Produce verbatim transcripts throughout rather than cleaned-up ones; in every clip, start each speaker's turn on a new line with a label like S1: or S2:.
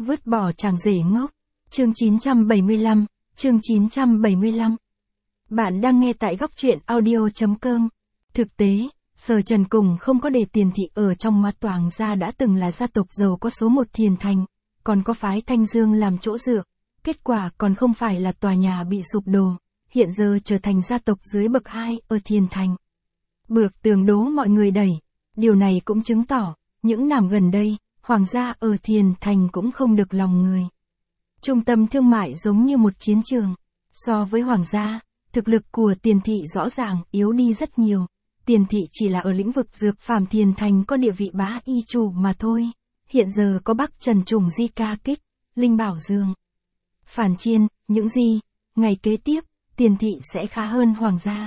S1: Vứt bỏ chàng rể ngốc. Chương chín trăm bảy mươi lăm, chương chín trăm bảy mươi lăm. Bạn đang nghe tại góc truyện audio chấm com. Thực tế, Sở Trần cùng không có để Tiền thị ở trong mắt Toàng gia đã từng là gia tộc giàu có số một Thiền Thành, còn có phái Thanh Dương làm chỗ dựa. Kết quả còn không phải là tòa nhà bị sụp đổ, hiện giờ trở thành gia tộc dưới bậc hai ở Thiền Thành. Bược tường đố mọi người đẩy, điều này cũng chứng tỏ, những năm gần đây, Hoàng gia ở Thiền Thành cũng không được lòng người. Trung tâm thương mại giống như một chiến trường. So với Hoàng gia, thực lực của Tiền thị rõ ràng yếu đi rất nhiều. Tiền thị chỉ là ở lĩnh vực dược phàm Thiền Thành có địa vị bá y chủ mà thôi. Hiện giờ có Bắc Trần trùng di ca kích, Linh Bảo Dương, Phản Chiên, những gì, ngày kế tiếp, Tiền thị sẽ khá hơn Hoàng gia.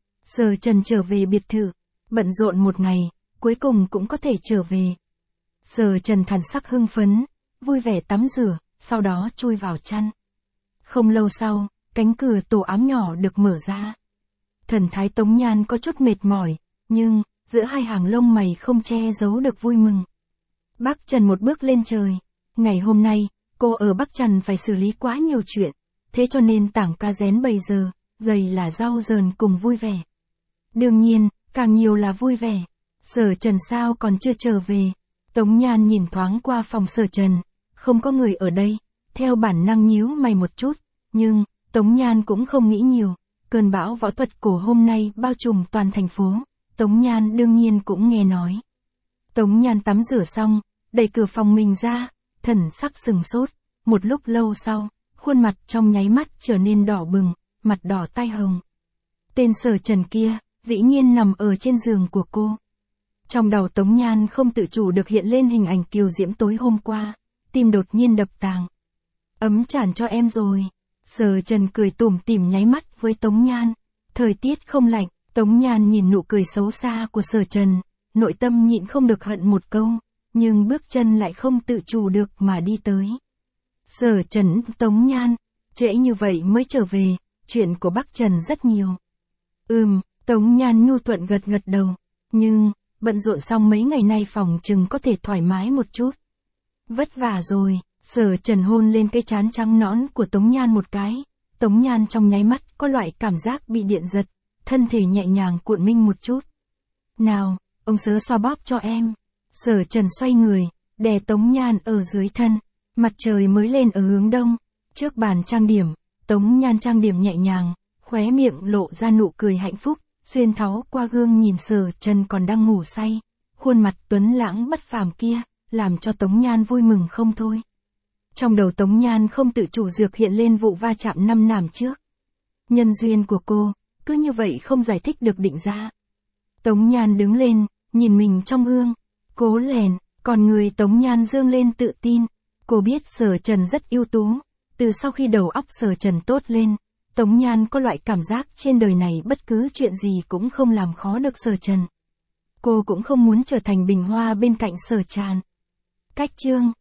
S1: Sở Trần trở về biệt thự, bận rộn một ngày, cuối cùng cũng có thể trở về. Sở Trần thần sắc hưng phấn, vui vẻ tắm rửa, sau đó chui vào chăn. Không lâu sau, cánh cửa tổ ám nhỏ được mở ra. Thần thái Tống Nhan có chút mệt mỏi, nhưng, giữa hai hàng lông mày không che giấu được vui mừng. Bắc Trần một bước lên trời. Ngày hôm nay, cô ở Bắc Trần phải xử lý quá nhiều chuyện, thế cho nên tảng ca rén bây giờ, dày là rau dờn cùng vui vẻ. Đương nhiên, càng nhiều là vui vẻ. Sở Trần sao còn chưa trở về. Tống Nhan nhìn thoáng qua phòng Sở Trần, không có người ở đây, theo bản năng nhíu mày một chút, nhưng, Tống Nhan cũng không nghĩ nhiều, cơn bão võ thuật cổ hôm nay bao trùm toàn thành phố, Tống Nhan đương nhiên cũng nghe nói. Tống Nhan tắm rửa xong, đẩy cửa phòng mình ra, thần sắc sừng sốt, một lúc lâu sau, khuôn mặt trong nháy mắt trở nên đỏ bừng, mặt đỏ tai hồng. Tên Sở Trần kia, dĩ nhiên nằm ở trên giường của cô. Trong đầu Tống Nhan không tự chủ được hiện lên hình ảnh kiều diễm tối hôm qua, tim đột nhiên đập tàng. Ấm tràn cho em rồi. Sở Trần cười tủm tỉm nháy mắt với Tống Nhan. Thời tiết không lạnh, Tống Nhan nhìn nụ cười xấu xa của Sở Trần, nội tâm nhịn không được hận một câu, nhưng bước chân lại không tự chủ được mà đi tới. Sở Trần, Tống Nhan, trễ như vậy mới trở về, chuyện của Bắc Trần rất nhiều. Ừm, Tống Nhan nhu thuận gật gật đầu, nhưng, bận rộn xong mấy ngày nay phòng chừng có thể thoải mái một chút. Vất vả rồi. Sở Trần hôn lên cái trán trắng nõn của Tống Nhan một cái, Tống Nhan trong nháy mắt có loại cảm giác bị điện giật, thân thể nhẹ nhàng cuộn minh một chút. Nào, ông sớ xoa bóp cho em. Sở Trần xoay người, đè Tống Nhan ở dưới thân, mặt trời mới lên ở hướng đông, trước bàn trang điểm, Tống Nhan trang điểm nhẹ nhàng, khóe miệng lộ ra nụ cười hạnh phúc, xuyên thấu qua gương nhìn Sở Trần còn đang ngủ say, khuôn mặt tuấn lãng bất phàm kia, làm cho Tống Nhan vui mừng không thôi. Trong đầu Tống Nhan không tự chủ dược hiện lên vụ va chạm năm năm trước. Nhân duyên của cô, cứ như vậy không giải thích được định ra. Tống Nhan đứng lên, nhìn mình trong gương, cố lèn, còn người Tống Nhan dương lên tự tin. Cô biết Sở Trần rất ưu tú, từ sau khi đầu óc Sở Trần tốt lên, Tống Nhan có loại cảm giác trên đời này bất cứ chuyện gì cũng không làm khó được Sở Trần. Cô cũng không muốn trở thành bình hoa bên cạnh Sở Tràn. Cách chương